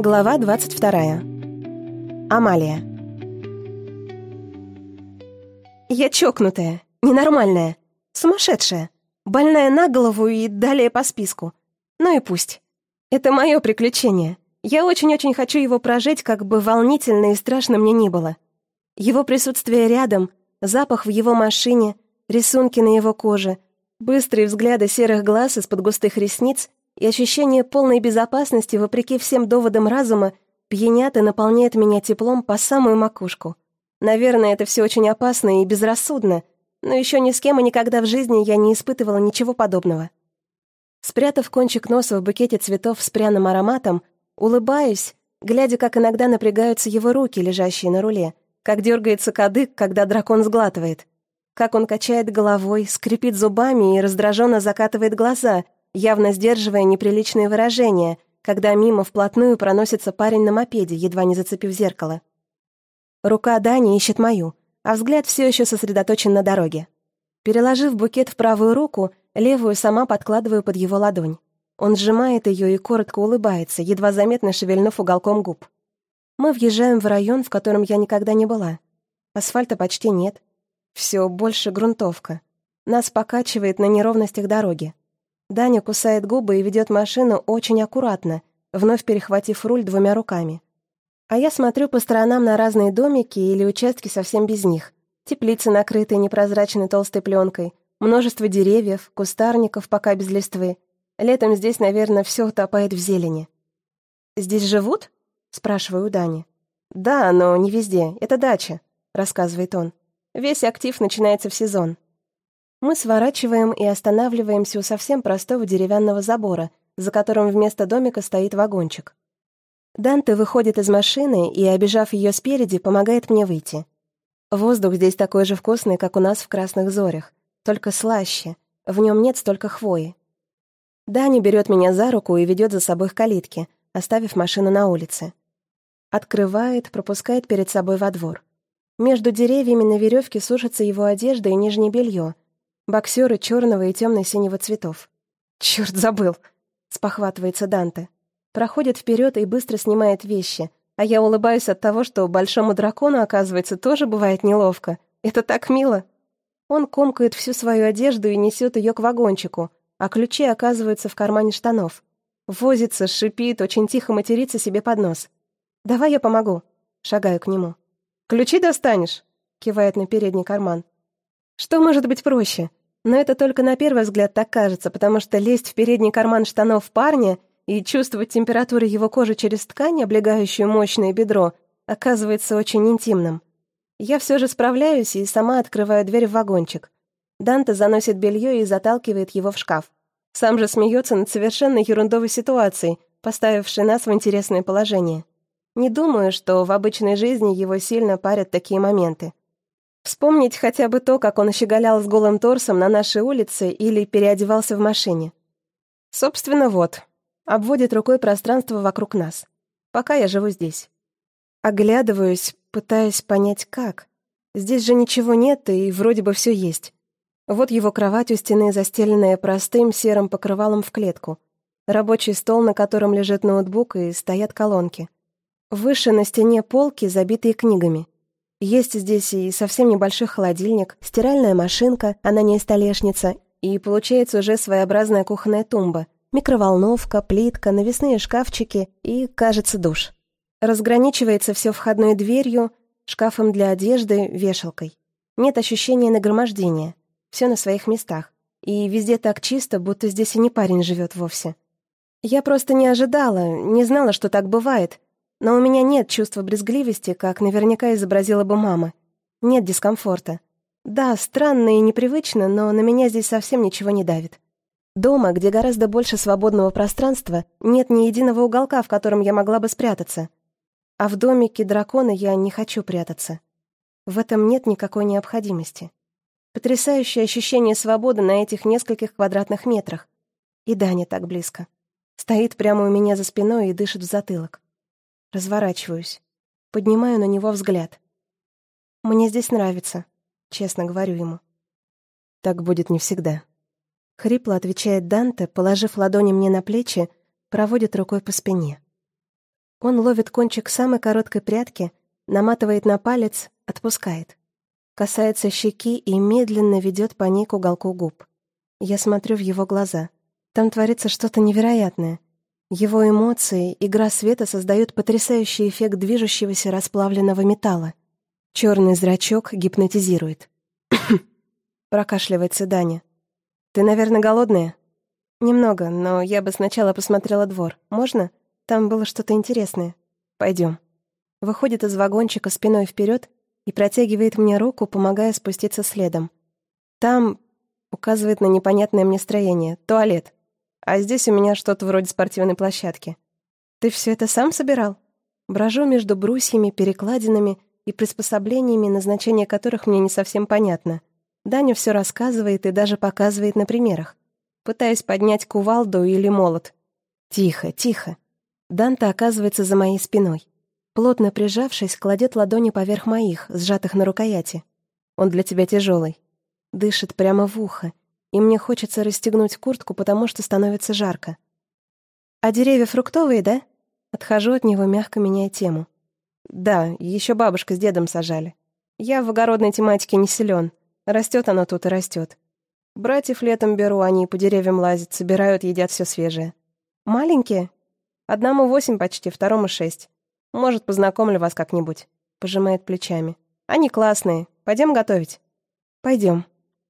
Глава 22. Амалия. Я чокнутая, ненормальная, сумасшедшая, больная на голову и далее по списку. Ну и пусть. Это мое приключение. Я очень-очень хочу его прожить, как бы волнительно и страшно мне ни было. Его присутствие рядом, запах в его машине, рисунки на его коже, быстрые взгляды серых глаз из-под густых ресниц и ощущение полной безопасности, вопреки всем доводам разума, пьянят и наполняет меня теплом по самую макушку. Наверное, это все очень опасно и безрассудно, но еще ни с кем и никогда в жизни я не испытывала ничего подобного. Спрятав кончик носа в букете цветов с пряным ароматом, улыбаюсь, глядя, как иногда напрягаются его руки, лежащие на руле, как дергается кадык, когда дракон сглатывает, как он качает головой, скрипит зубами и раздраженно закатывает глаза, явно сдерживая неприличные выражения, когда мимо вплотную проносится парень на мопеде, едва не зацепив зеркало. Рука Дани ищет мою, а взгляд все еще сосредоточен на дороге. Переложив букет в правую руку, левую сама подкладываю под его ладонь. Он сжимает ее и коротко улыбается, едва заметно шевельнув уголком губ. Мы въезжаем в район, в котором я никогда не была. Асфальта почти нет. Все больше грунтовка. Нас покачивает на неровностях дороги. Даня кусает губы и ведет машину очень аккуратно, вновь перехватив руль двумя руками. А я смотрю по сторонам на разные домики или участки совсем без них. Теплицы, накрытые непрозрачной толстой пленкой, множество деревьев, кустарников, пока без листвы. Летом здесь, наверное, все утопает в зелени. «Здесь живут?» — спрашиваю у Дани. «Да, но не везде. Это дача», — рассказывает он. «Весь актив начинается в сезон». Мы сворачиваем и останавливаемся у совсем простого деревянного забора, за которым вместо домика стоит вагончик. Данте выходит из машины и, обежав ее спереди, помогает мне выйти. Воздух здесь такой же вкусный, как у нас в Красных Зорях, только слаще, в нем нет столько хвои. Даня берет меня за руку и ведет за собой к калитке, оставив машину на улице. Открывает, пропускает перед собой во двор. Между деревьями на веревке сушатся его одежда и нижнее белье, боксеры черного и темно-синего цветов. «Черт, забыл!» — спохватывается Данте. Проходит вперед и быстро снимает вещи, а я улыбаюсь от того, что большому дракону, оказывается, тоже бывает неловко. Это так мило. Он комкает всю свою одежду и несет ее к вагончику, а ключи оказываются в кармане штанов. Возится, шипит, очень тихо матерится себе под нос. «Давай я помогу», — шагаю к нему. «Ключи достанешь?» — кивает на передний карман. Что может быть проще? Но это только на первый взгляд так кажется, потому что лезть в передний карман штанов парня и чувствовать температуру его кожи через ткань, облегающую мощное бедро, оказывается очень интимным. Я все же справляюсь и сама открываю дверь в вагончик. Данте заносит белье и заталкивает его в шкаф. Сам же смеется над совершенно ерундовой ситуацией, поставившей нас в интересное положение. Не думаю, что в обычной жизни его сильно парят такие моменты. Вспомнить хотя бы то, как он щеголял с голым торсом на нашей улице или переодевался в машине. Собственно, вот. Обводит рукой пространство вокруг нас. Пока я живу здесь. Оглядываюсь, пытаясь понять, как. Здесь же ничего нет, и вроде бы все есть. Вот его кровать у стены, застеленная простым серым покрывалом в клетку. Рабочий стол, на котором лежит ноутбук, и стоят колонки. Выше на стене полки, забитые книгами. Есть здесь и совсем небольшой холодильник, стиральная машинка, она не столешница, и получается уже своеобразная кухонная тумба, микроволновка, плитка, навесные шкафчики и, кажется, душ. Разграничивается все входной дверью, шкафом для одежды, вешалкой. Нет ощущения нагромождения, все на своих местах, и везде так чисто, будто здесь и не парень живет вовсе. Я просто не ожидала, не знала, что так бывает. Но у меня нет чувства брезгливости, как наверняка изобразила бы мама. Нет дискомфорта. Да, странно и непривычно, но на меня здесь совсем ничего не давит. Дома, где гораздо больше свободного пространства, нет ни единого уголка, в котором я могла бы спрятаться. А в домике дракона я не хочу прятаться. В этом нет никакой необходимости. Потрясающее ощущение свободы на этих нескольких квадратных метрах. И Даня так близко. Стоит прямо у меня за спиной и дышит в затылок. Разворачиваюсь. Поднимаю на него взгляд. «Мне здесь нравится», — честно говорю ему. «Так будет не всегда». Хрипло отвечает Данте, положив ладони мне на плечи, проводит рукой по спине. Он ловит кончик самой короткой прядки, наматывает на палец, отпускает. Касается щеки и медленно ведет по ней к уголку губ. Я смотрю в его глаза. Там творится что-то невероятное. Его эмоции, игра света создают потрясающий эффект движущегося расплавленного металла. Черный зрачок гипнотизирует. Прокашливается Даня. «Ты, наверное, голодная?» «Немного, но я бы сначала посмотрела двор. Можно? Там было что-то интересное. Пойдем». Выходит из вагончика спиной вперед и протягивает мне руку, помогая спуститься следом. Там, указывает на непонятное мне строение, туалет. А здесь у меня что-то вроде спортивной площадки. Ты все это сам собирал? Брожу между брусьями, перекладинами и приспособлениями, назначение которых мне не совсем понятно. Даня все рассказывает и даже показывает на примерах. Пытаясь поднять кувалду или молот. Тихо, тихо. Данте оказывается за моей спиной. Плотно прижавшись, кладет ладони поверх моих, сжатых на рукояти. Он для тебя тяжелый. Дышит прямо в ухо, и мне хочется расстегнуть куртку, потому что становится жарко. «А деревья фруктовые, да?» Отхожу от него, мягко меняя тему. «Да, еще бабушка с дедом сажали. Я в огородной тематике не силен. Растет оно тут и растет. Братьев летом беру, они по деревьям лазят, собирают, едят все свежее. Маленькие? Одному 8 почти, второму 6. Может, познакомлю вас как-нибудь», — пожимает плечами. «Они классные. Пойдем готовить?» «Пойдем».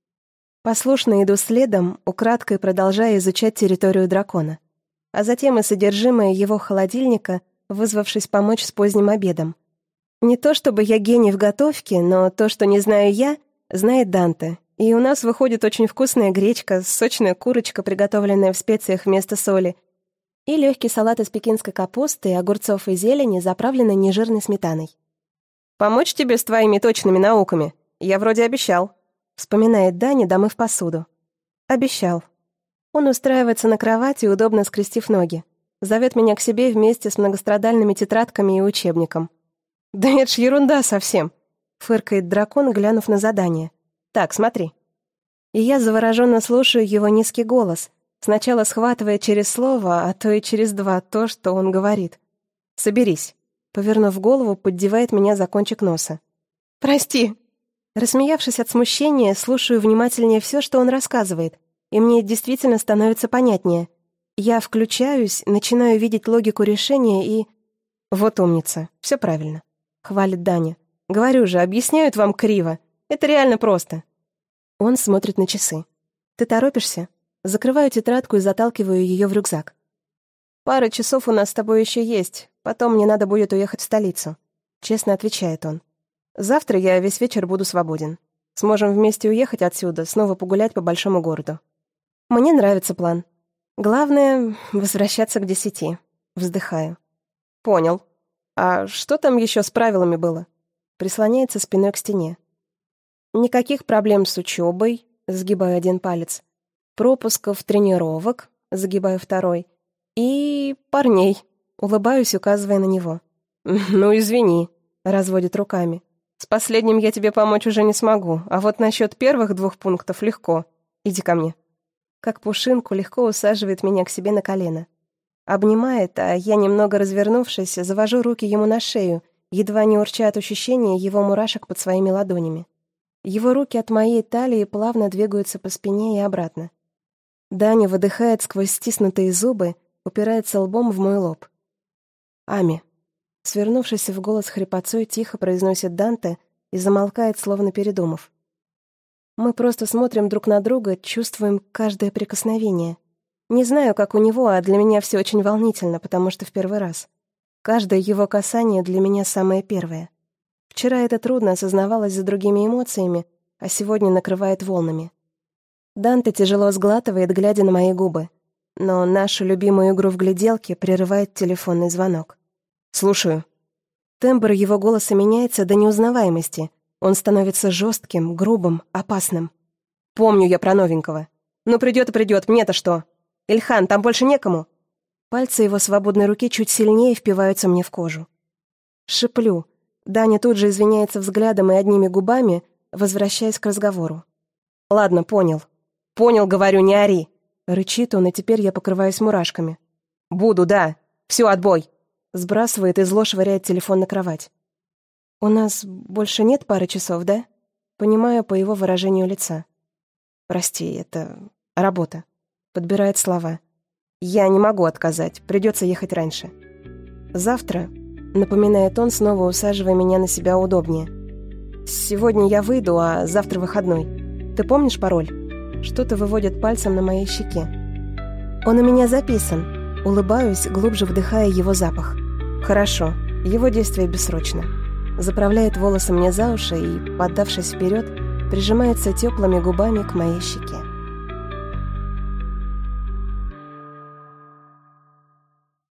Послушно иду следом, украдкой продолжая изучать территорию дракона. А затем и содержимое его холодильника, вызвавшись помочь с поздним обедом. Не то чтобы я гений в готовке, но то, что не знаю я, знает Данте. И у нас выходит очень вкусная гречка, сочная курочка, приготовленная в специях вместо соли, и легкий салат из пекинской капусты, огурцов и зелени, заправленный нежирной сметаной. «Помочь тебе с твоими точными науками? Я вроде обещал», — вспоминает Даня, домыв посуду. «Обещал». Он устраивается на кровати, удобно скрестив ноги. Зовет меня к себе вместе с многострадальными тетрадками и учебником. «Да это ж ерунда совсем», — фыркает дракон, глянув на задание. «Так, смотри». И я завороженно слушаю его низкий голос, сначала схватывая через слово, а то и через два то, что он говорит. «Соберись». Повернув голову, поддевает меня за кончик носа. «Прости». Рассмеявшись от смущения, слушаю внимательнее все, что он рассказывает, и мне действительно становится понятнее. Я включаюсь, начинаю видеть логику решения и... «Вот умница, все правильно», — хвалит Даня. «Говорю же, объясняют вам криво. Это реально просто». Он смотрит на часы. «Ты торопишься?» Закрываю тетрадку и заталкиваю ее в рюкзак. «Пара часов у нас с тобой еще есть, потом мне надо будет уехать в столицу», — честно отвечает он. «Завтра я весь вечер буду свободен. Сможем вместе уехать отсюда, снова погулять по большому городу». «Мне нравится план. Главное — возвращаться к 10. Вздыхаю. «Понял. А что там еще с правилами было?» Прислоняется спиной к стене. «Никаких проблем с учебой», — сгибаю один палец. «Пропусков, тренировок», — загибаю второй. «И парней», — улыбаюсь, указывая на него. «Ну, извини», — разводит руками. «С последним я тебе помочь уже не смогу, а вот насчет первых 2 пунктов легко. Иди ко мне». Как пушинку легко усаживает меня к себе на колено. Обнимает, а я, немного развернувшись, завожу руки ему на шею, едва не урча от ощущения его мурашек под своими ладонями. Его руки от моей талии плавно двигаются по спине и обратно. Даня выдыхает сквозь стиснутые зубы, упирается лбом в мой лоб. «Ами», свернувшись в голос хрипотцой, тихо произносит Данте и замолкает, словно передумав. Мы просто смотрим друг на друга, чувствуем каждое прикосновение. Не знаю, как у него, а для меня все очень волнительно, потому что в первый раз. Каждое его касание для меня самое первое. Вчера это трудно осознавалось за другими эмоциями, а сегодня накрывает волнами. Данте тяжело сглатывает, глядя на мои губы. Но нашу любимую игру в гляделки прерывает телефонный звонок. «Слушаю». Тембр его голоса меняется до неузнаваемости. Он становится жестким, грубым, опасным. «Помню я про новенького. Ну, придет и придет, мне-то что? Ильхан, там больше некому?» Пальцы его свободной руки чуть сильнее впиваются мне в кожу. Шиплю. Даня тут же извиняется взглядом и одними губами, возвращаясь к разговору. «Ладно, понял. Понял, говорю, не ори!» Рычит он, и теперь я покрываюсь мурашками. «Буду, да. Все, отбой!» Сбрасывает и зло швыряет телефон на кровать. «У нас больше нет пары часов, да?» Понимаю по его выражению лица. «Прости, это работа». Подбирает слова. «Я не могу отказать, придется ехать раньше». «Завтра», — напоминает он, снова усаживая меня на себя удобнее. «Сегодня я выйду, а завтра выходной. Ты помнишь пароль?» Что-то выводит пальцем на моей щеке. «Он у меня записан». Улыбаюсь, глубже вдыхая его запах. «Хорошо, его действие бессрочно». Заправляет волосы мне за уши и, поддавшись вперед, прижимается теплыми губами к моей щеке.